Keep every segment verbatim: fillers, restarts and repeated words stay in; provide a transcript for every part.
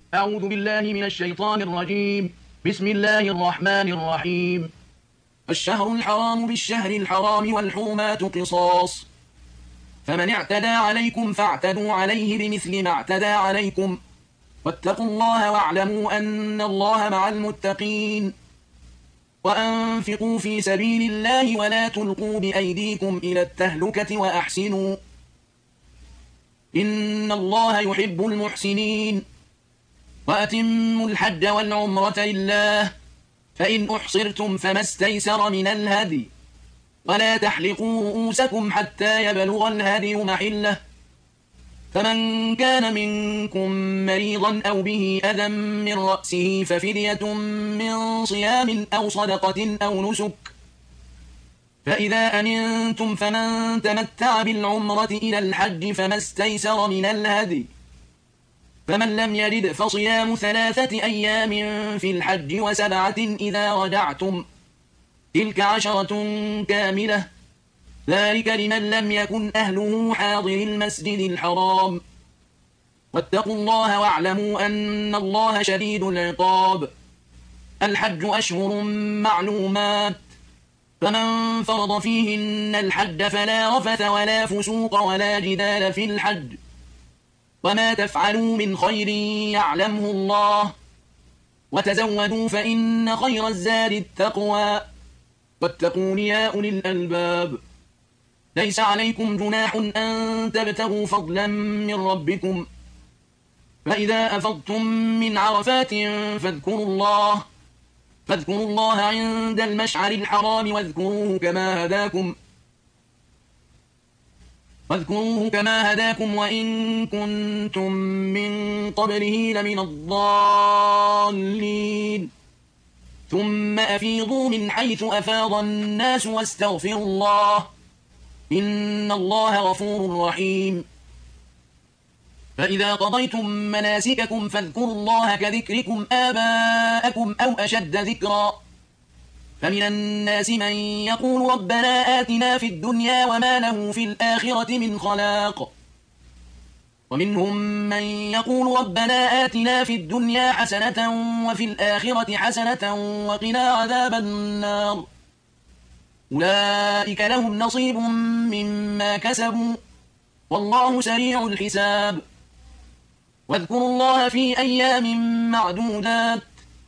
أعوذ بالله من الشيطان الرجيم. بسم الله الرحمن الرحيم. الشهر الحرام بالشهر الحرام والحرمات قصاص، فمن اعتدى عليكم فاعتدوا عليه بمثل ما اعتدى عليكم، واتقوا الله واعلموا أن الله مع المتقين. وأنفقوا في سبيل الله ولا تلقوا بأيديكم إلى التهلكة وأحسنوا إن الله يحب المحسنين. وأتموا الحج والعمرة لله، فإن أحصرتم فما استيسر من الهدي، ولا تحلقوا رؤوسكم حتى يبلغ الهدي محله، فمن كان منكم مريضا أو به أذى من رأسه ففدية من صيام أو صدقة أو نسك، فإذا أمنتم فمن تمتع بالعمرة إلى الحج فما استيسر من الهدي، فمن لم يجد فصيام ثلاثة أيام في الحج وسبعة إذا رجعتم، تلك عشرة كاملة، ذلك لمن لم يكن أهله حاضر المسجد الحرام. واتقوا الله واعلموا أن الله شديد العقاب. الحج أشهر معلومات، فمن فرض فيهن الحج فلا رفث ولا فسوق ولا جدال في الحج، وما تفعلوا من خير يعلمه الله، وتزودوا فإن خير الزاد التقوى، واتقون يا أولي الألباب. ليس عليكم جناح أن تبتغوا فضلا من ربكم، فإذا أفضتم من عرفات فاذكروا الله فاذكروا الله عند المشعر الحرام واذكروه كما هداكم واذكروه كما هداكم وإن كنتم من قبله لمن الضالين. ثم أفيضوا من حيث أفاض الناس واستغفروا الله إن الله غفور رحيم. فإذا قضيتم مناسككم فاذكروا الله كذكركم آباءكم أو أشد ذكرا. فمن الناس من يقول ربنا آتنا في الدنيا وما له في الآخرة من خلاق، ومنهم من يقول ربنا آتنا في الدنيا حسنة وفي الآخرة حسنة وقنا عذاب النار. أولئك لهم نصيب مما كسبوا والله سريع الحساب. واذكروا الله في أيام معدودات،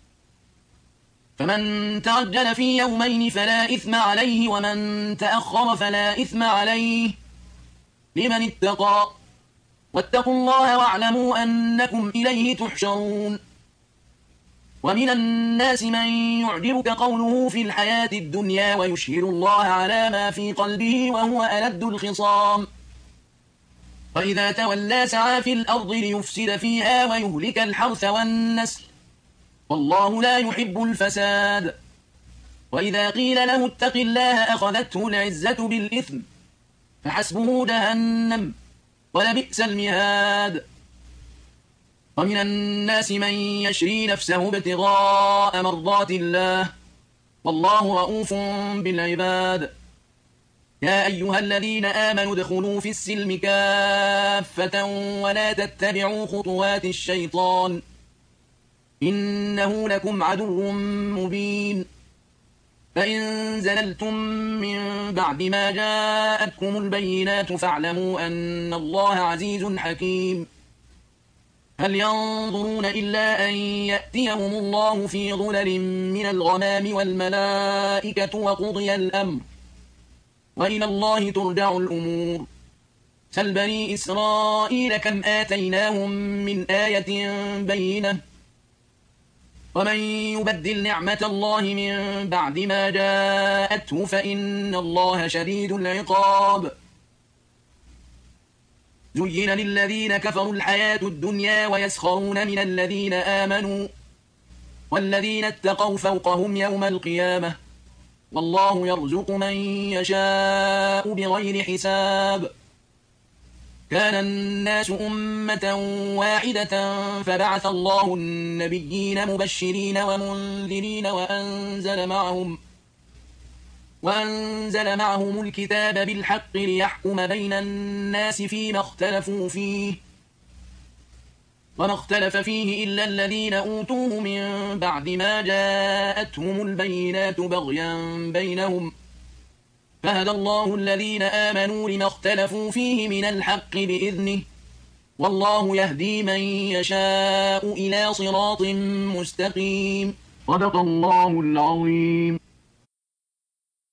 فمن تعجل في يومين فلا إثم عليه ومن تأخر فلا إثم عليه لمن اتقى. واتقوا الله واعلموا أنكم إليه تحشرون. ومن الناس من يعجبك قوله في الحياة الدنيا ويشهد الله على ما في قلبه وهو ألد الخصام، وإذا تولى سعى في الأرض ليفسد فيها ويهلك الحرث والنسل والله لا يحب الفساد. وإذا قيل له اتق الله أخذته العزة بالإثم فحسبه جهنم ولبئس المهاد. ومن الناس من يشري نفسه ابتغاء مرضات الله والله رؤوف بالعباد. يا أيها الذين آمنوا ادخلوا في السلم كافة ولا تتبعوا خطوات الشيطان إنه لكم عدو مبين. فإن زللتم من بعد ما جاءتكم البينات فاعلموا أن الله عزيز حكيم. هل ينظرون إلا أن يأتيهم الله في ظلل من الغمام والملائكة وقضي الأمر وإلى الله ترجع الأمور. سل بني إسرائيل كم آتيناهم من آية بينة ومن يبدل نعمة الله من بعد ما جاءته فإن الله شديد العقاب. زين للذين كفروا الحياة الدنيا ويسخرون من الذين آمنوا والذين اتقوا فوقهم يوم القيامة والله يرزق من يشاء بغير حساب. كان الناس أمة واحدة فبعث الله النبيين مبشرين ومنذرين وأنزل معهم وأنزل معهم الكتاب بالحق ليحكم بين الناس فيما اختلفوا فيه وما اختلف فيه إلا الذين أوتوه من بعد ما جاءتهم البينات بغيا بينهم فهدى الله الذين آمنوا لما اختلفوا فيه من الحق بإذنه والله يهدي من يشاء إلى صراط مستقيم. صدق الله العظيم.